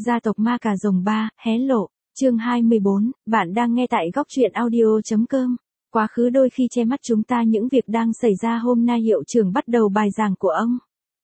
Gia tộc ma cà rồng 3, hé lộ, chương 24, bạn đang nghe tại góc truyện audio.com. Quá khứ đôi khi che mắt chúng ta những việc đang xảy ra. Hôm nay hiệu trưởng bắt đầu bài giảng của ông.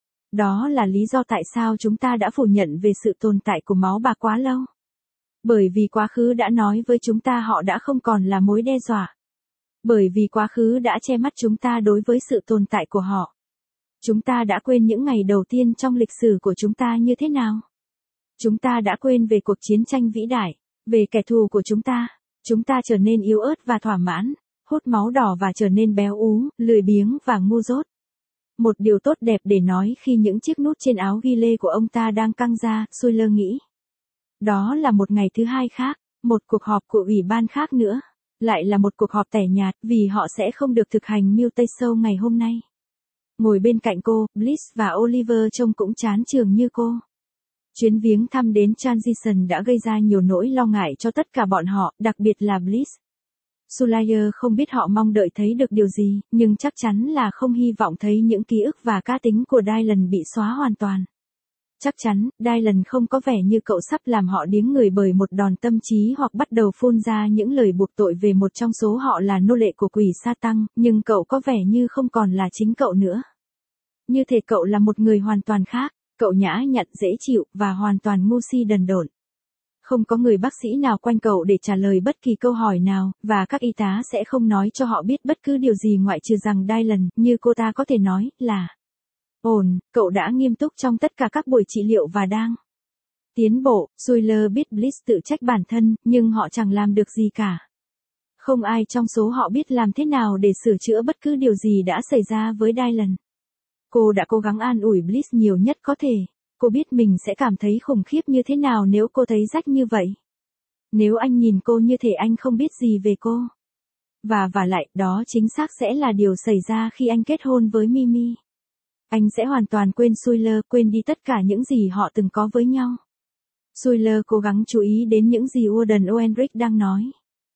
Đó là lý do tại sao chúng ta đã phủ nhận về sự tồn tại của máu bạc quá lâu. Bởi vì quá khứ đã nói với chúng ta họ đã không còn là mối đe dọa. Bởi vì quá khứ đã che mắt chúng ta đối với sự tồn tại của họ. Chúng ta đã quên những ngày đầu tiên trong lịch sử của chúng ta như thế nào. Chúng ta đã quên về cuộc chiến tranh vĩ đại, về kẻ thù của chúng ta. Chúng ta trở nên yếu ớt và thỏa mãn, hút máu đỏ và trở nên béo ú, lười biếng và ngu dốt. Một điều tốt đẹp để nói khi những chiếc nút trên áo ghi lê của ông ta đang căng ra, Sawyer nghĩ. Đó là một ngày thứ hai khác, một cuộc họp của ủy ban khác nữa. Lại là một cuộc họp tẻ nhạt vì họ sẽ không được thực hành mutation ngày hôm nay. Ngồi bên cạnh cô, Bliss và Oliver trông cũng chán chường như cô. Chuyến viếng thăm đến Transition đã gây ra nhiều nỗi lo ngại cho tất cả bọn họ, đặc biệt là Bliss. Sawyer không biết họ mong đợi thấy được điều gì, nhưng chắc chắn là không hy vọng thấy những ký ức và cá tính của Dylan bị xóa hoàn toàn. Chắc chắn, Dylan không có vẻ như cậu sắp làm họ điếng người bởi một đòn tâm trí hoặc bắt đầu phun ra những lời buộc tội về một trong số họ là nô lệ của quỷ Sa-tăng, nhưng cậu có vẻ như không còn là chính cậu nữa. Như thể cậu là một người hoàn toàn khác, cậu nhã nhặn dễ chịu và hoàn toàn ngu si đần độn. Không có người bác sĩ nào quanh cậu để trả lời bất kỳ câu hỏi nào, và các y tá sẽ không nói cho họ biết bất cứ điều gì ngoại trừ rằng Dylan, như cô ta có thể nói, là ổn, cậu đã nghiêm túc trong tất cả các buổi trị liệu và đang tiến bộ. Sawyer biết Bliss tự trách bản thân, nhưng họ chẳng làm được gì cả. Không ai trong số họ biết làm thế nào để sửa chữa bất cứ điều gì đã xảy ra với Dylan. Cô đã cố gắng an ủi Bliss nhiều nhất có thể. Cô biết mình sẽ cảm thấy khủng khiếp như thế nào nếu cô thấy rách như vậy. Nếu anh nhìn cô như thể anh không biết gì về cô. Và lại, đó chính xác sẽ là điều xảy ra khi anh kết hôn với Mimi. Anh sẽ hoàn toàn quên Sawyer, quên đi tất cả những gì họ từng có với nhau. Sawyer cố gắng chú ý đến những gì Warden Oenric đang nói.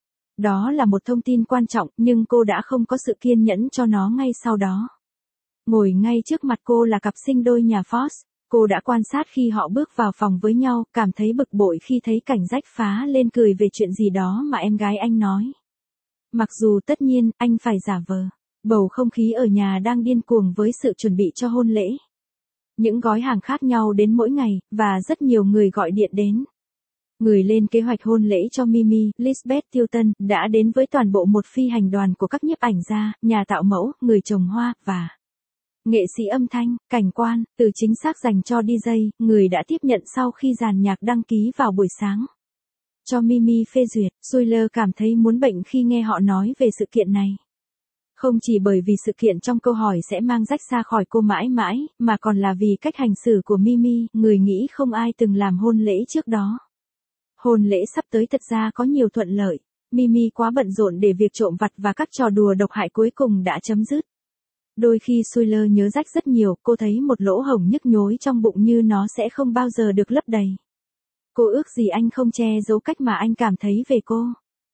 Đó là một thông tin quan trọng, nhưng cô đã không có sự kiên nhẫn cho nó ngay sau đó. Ngồi ngay trước mặt cô là cặp sinh đôi nhà Fox. Cô đã quan sát khi họ bước vào phòng với nhau, cảm thấy bực bội khi thấy cảnh rách phá lên cười về chuyện gì đó mà em gái anh nói. Mặc dù tất nhiên, anh phải giả vờ. Bầu không khí ở nhà đang điên cuồng với sự chuẩn bị cho hôn lễ. Những gói hàng khác nhau đến mỗi ngày, và rất nhiều người gọi điện đến. Người lên kế hoạch hôn lễ cho Mimi, Lisbeth Tilton, đã đến với toàn bộ một phi hành đoàn của các nhiếp ảnh gia, nhà tạo mẫu, người trồng hoa, và nghệ sĩ âm thanh, cảnh quan, từ chính xác dành cho DJ, người đã tiếp nhận sau khi dàn nhạc đăng ký vào buổi sáng. Cho Mimi phê duyệt, Sawyer cảm thấy muốn bệnh khi nghe họ nói về sự kiện này. Không chỉ bởi vì sự kiện trong câu hỏi sẽ mang rách xa khỏi cô mãi mãi, mà còn là vì cách hành xử của Mimi, người nghĩ không ai từng làm hôn lễ trước đó. Hôn lễ sắp tới thật ra có nhiều thuận lợi. Mimi quá bận rộn để việc trộm vặt và các trò đùa độc hại cuối cùng đã chấm dứt. Đôi khi Sawyer nhớ rách rất nhiều, cô thấy một lỗ hổng nhức nhối trong bụng như nó sẽ không bao giờ được lấp đầy. Cô ước gì anh không che giấu cách mà anh cảm thấy về cô.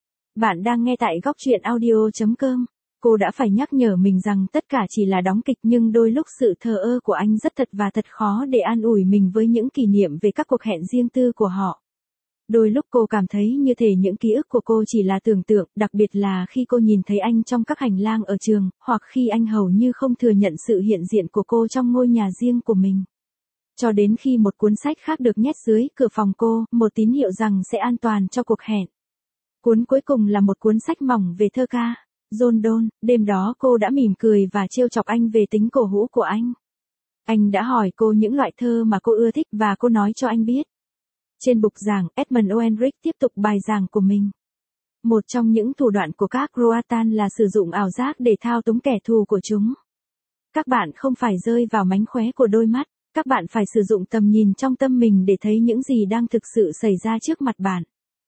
Bạn đang nghe tại góc truyện audio.com. Cô đã phải nhắc nhở mình rằng tất cả chỉ là đóng kịch, nhưng đôi lúc sự thờ ơ của anh rất thật và thật khó để an ủi mình với những kỷ niệm về các cuộc hẹn riêng tư của họ. Đôi lúc cô cảm thấy như thể những ký ức của cô chỉ là tưởng tượng, đặc biệt là khi cô nhìn thấy anh trong các hành lang ở trường, hoặc khi anh hầu như không thừa nhận sự hiện diện của cô trong ngôi nhà riêng của mình. Cho đến khi một cuốn sách khác được nhét dưới cửa phòng cô, một tín hiệu rằng sẽ an toàn cho cuộc hẹn. Cuốn cuối cùng là một cuốn sách mỏng về thơ ca. John Donne. Đêm đó cô đã mỉm cười và trêu chọc anh về tính cổ hủ của anh. Anh đã hỏi cô những loại thơ mà cô ưa thích và cô nói cho anh biết. Trên bục giảng, Edmund Oenric tiếp tục bài giảng của mình. Một trong những thủ đoạn của các Croatan là sử dụng ảo giác để thao túng kẻ thù của chúng. Các bạn không phải rơi vào mánh khóe của đôi mắt, các bạn phải sử dụng tầm nhìn trong tâm mình để thấy những gì đang thực sự xảy ra trước mặt bạn.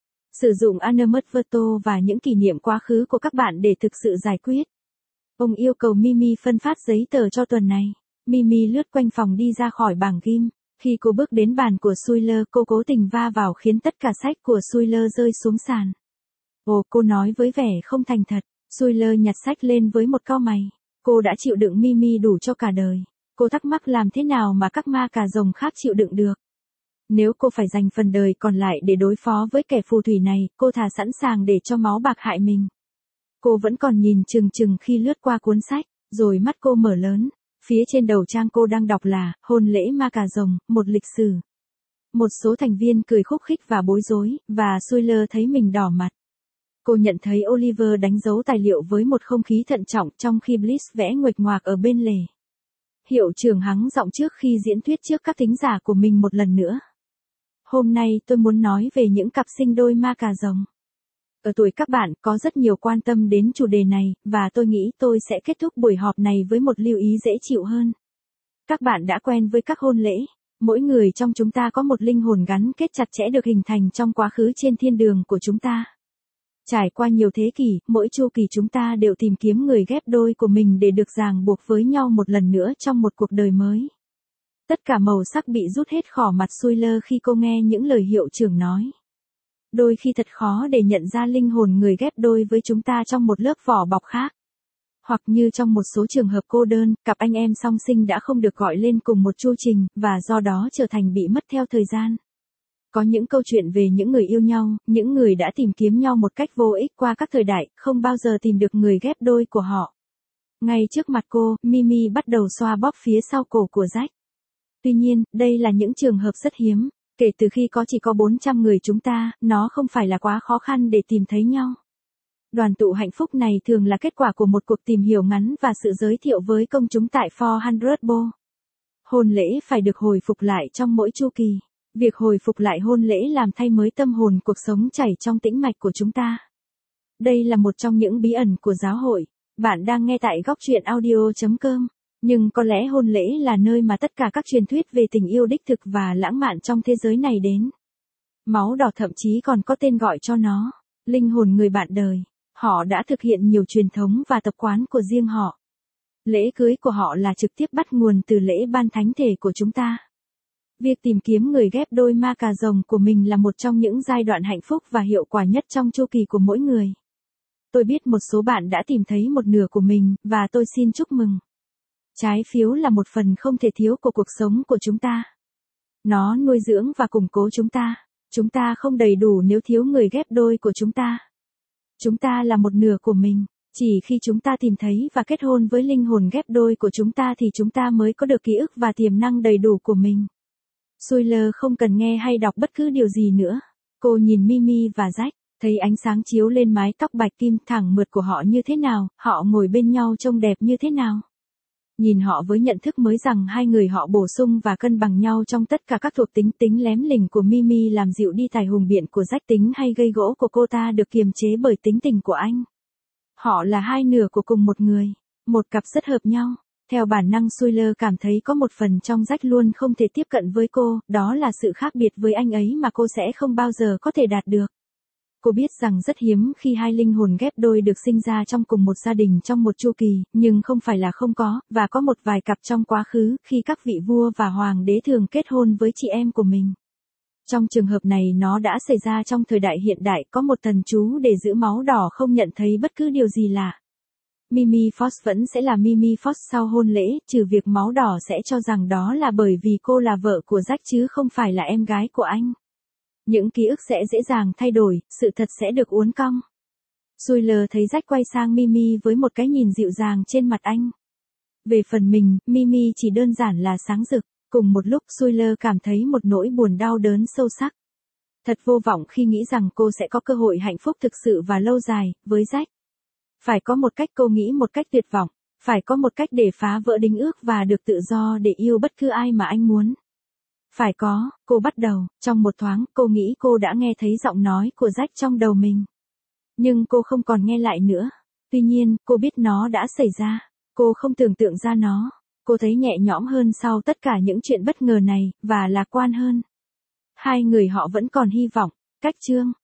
Sử dụng Anamutverto và những kỷ niệm quá khứ của các bạn để thực sự giải quyết. Ông yêu cầu Mimi phân phát giấy tờ cho tuần này. Mimi lướt quanh phòng đi ra khỏi bảng ghim. Khi cô bước đến bàn của Sawyer, cô cố tình va vào khiến tất cả sách của Sawyer rơi xuống sàn. Ồ, cô nói với vẻ không thành thật. Sawyer nhặt sách lên với một cau mày. Cô đã chịu đựng Mimi đủ cho cả đời. Cô thắc mắc làm thế nào mà các ma cà rồng khác chịu đựng được. Nếu cô phải dành phần đời còn lại để đối phó với kẻ phù thủy này, cô thà sẵn sàng để cho máu bạc hại mình. Cô vẫn còn nhìn chừng chừng khi lướt qua cuốn sách, rồi mắt cô mở lớn. Phía trên đầu trang cô đang đọc là, hôn lễ ma cà rồng, một lịch sử. Một số thành viên cười khúc khích và bối rối, và Sawyer thấy mình đỏ mặt. Cô nhận thấy Oliver đánh dấu tài liệu với một không khí thận trọng trong khi Bliss vẽ nguệch ngoạc ở bên lề. Hiệu trưởng hắng giọng trước khi diễn thuyết trước các thính giả của mình một lần nữa. Hôm nay tôi muốn nói về những cặp sinh đôi ma cà rồng. Ở tuổi các bạn có rất nhiều quan tâm đến chủ đề này, và tôi nghĩ tôi sẽ kết thúc buổi họp này với một lưu ý dễ chịu hơn. Các bạn đã quen với các hôn lễ. Mỗi người trong chúng ta có một linh hồn gắn kết chặt chẽ được hình thành trong quá khứ trên thiên đường của chúng ta. Trải qua nhiều thế kỷ, mỗi chu kỳ chúng ta đều tìm kiếm người ghép đôi của mình để được ràng buộc với nhau một lần nữa trong một cuộc đời mới. Tất cả màu sắc bị rút hết khỏi mặt Sawyer khi cô nghe những lời hiệu trưởng nói. Đôi khi thật khó để nhận ra linh hồn người ghép đôi với chúng ta trong một lớp vỏ bọc khác. Hoặc như trong một số trường hợp cô đơn, cặp anh em song sinh đã không được gọi lên cùng một chu trình, và do đó trở thành bị mất theo thời gian. Có những câu chuyện về những người yêu nhau, những người đã tìm kiếm nhau một cách vô ích qua các thời đại, không bao giờ tìm được người ghép đôi của họ. Ngay trước mặt cô, Mimi bắt đầu xoa bóp phía sau cổ của Jack. Tuy nhiên, đây là những trường hợp rất hiếm. Kể từ khi chỉ có 400 người chúng ta, nó không phải là quá khó khăn để tìm thấy nhau. Đoàn tụ hạnh phúc này thường là kết quả của một cuộc tìm hiểu ngắn và sự giới thiệu với công chúng tại 400 Bowl. Hôn lễ phải được hồi phục lại trong mỗi chu kỳ. Việc hồi phục lại hôn lễ làm thay mới tâm hồn cuộc sống chảy trong tĩnh mạch của chúng ta. Đây là một trong những bí ẩn của giáo hội. Bạn đang nghe tại góc truyện audio.com. Nhưng có lẽ hôn lễ là nơi mà tất cả các truyền thuyết về tình yêu đích thực và lãng mạn trong thế giới này đến. Máu đỏ thậm chí còn có tên gọi cho nó, linh hồn người bạn đời. Họ đã thực hiện nhiều truyền thống và tập quán của riêng họ. Lễ cưới của họ là trực tiếp bắt nguồn từ lễ ban thánh thể của chúng ta. Việc tìm kiếm người ghép đôi ma cà rồng của mình là một trong những giai đoạn hạnh phúc và hiệu quả nhất trong chu kỳ của mỗi người. Tôi biết một số bạn đã tìm thấy một nửa của mình, và tôi xin chúc mừng. Trái phiếu là một phần không thể thiếu của cuộc sống của chúng ta. Nó nuôi dưỡng và củng cố chúng ta. Chúng ta không đầy đủ nếu thiếu người ghép đôi của chúng ta. Chúng ta là một nửa của mình. Chỉ khi chúng ta tìm thấy và kết hôn với linh hồn ghép đôi của chúng ta thì chúng ta mới có được ký ức và tiềm năng đầy đủ của mình. Sawyer không cần nghe hay đọc bất cứ điều gì nữa. Cô nhìn Mimi và Jack, thấy ánh sáng chiếu lên mái tóc bạch kim thẳng mượt của họ như thế nào, họ ngồi bên nhau trông đẹp như thế nào. Nhìn họ với nhận thức mới rằng hai người họ bổ sung và cân bằng nhau trong tất cả các thuộc tính lém lỉnh của Mimi làm dịu đi tài hùng biện của Jack, tính hay gây gỗ của cô ta được kiềm chế bởi tính tình của anh. Họ là hai nửa của cùng một người, một cặp rất hợp nhau. Theo bản năng Sawyer cảm thấy có một phần trong Jack luôn không thể tiếp cận với cô, đó là sự khác biệt với anh ấy mà cô sẽ không bao giờ có thể đạt được. Cô biết rằng rất hiếm khi hai linh hồn ghép đôi được sinh ra trong cùng một gia đình trong một chu kỳ, nhưng không phải là không có, và có một vài cặp trong quá khứ khi các vị vua và hoàng đế thường kết hôn với chị em của mình. Trong trường hợp này nó đã xảy ra trong thời đại hiện đại, có một thần chú để giữ máu đỏ không nhận thấy bất cứ điều gì lạ. Mimi Fox vẫn sẽ là Mimi Fox sau hôn lễ, trừ việc máu đỏ sẽ cho rằng đó là bởi vì cô là vợ của Jack chứ không phải là em gái của anh. Những ký ức sẽ dễ dàng thay đổi, sự thật sẽ được uốn cong. Sawyer thấy Jack quay sang Mimi với một cái nhìn dịu dàng trên mặt anh. Về phần mình, Mimi chỉ đơn giản là sáng rực. Cùng một lúc Sawyer cảm thấy một nỗi buồn đau đớn sâu sắc. Thật vô vọng khi nghĩ rằng cô sẽ có cơ hội hạnh phúc thực sự và lâu dài, với Jack. Phải có một cách, cô nghĩ một cách tuyệt vọng. Phải có một cách để phá vỡ đính ước và được tự do để yêu bất cứ ai mà anh muốn. Phải có, cô bắt đầu, trong một thoáng, cô nghĩ cô đã nghe thấy giọng nói của Jack trong đầu mình. Nhưng cô không còn nghe lại nữa. Tuy nhiên, cô biết nó đã xảy ra. Cô không tưởng tượng ra nó. Cô thấy nhẹ nhõm hơn sau tất cả những chuyện bất ngờ này, và lạc quan hơn. Hai người họ vẫn còn hy vọng. Cách chương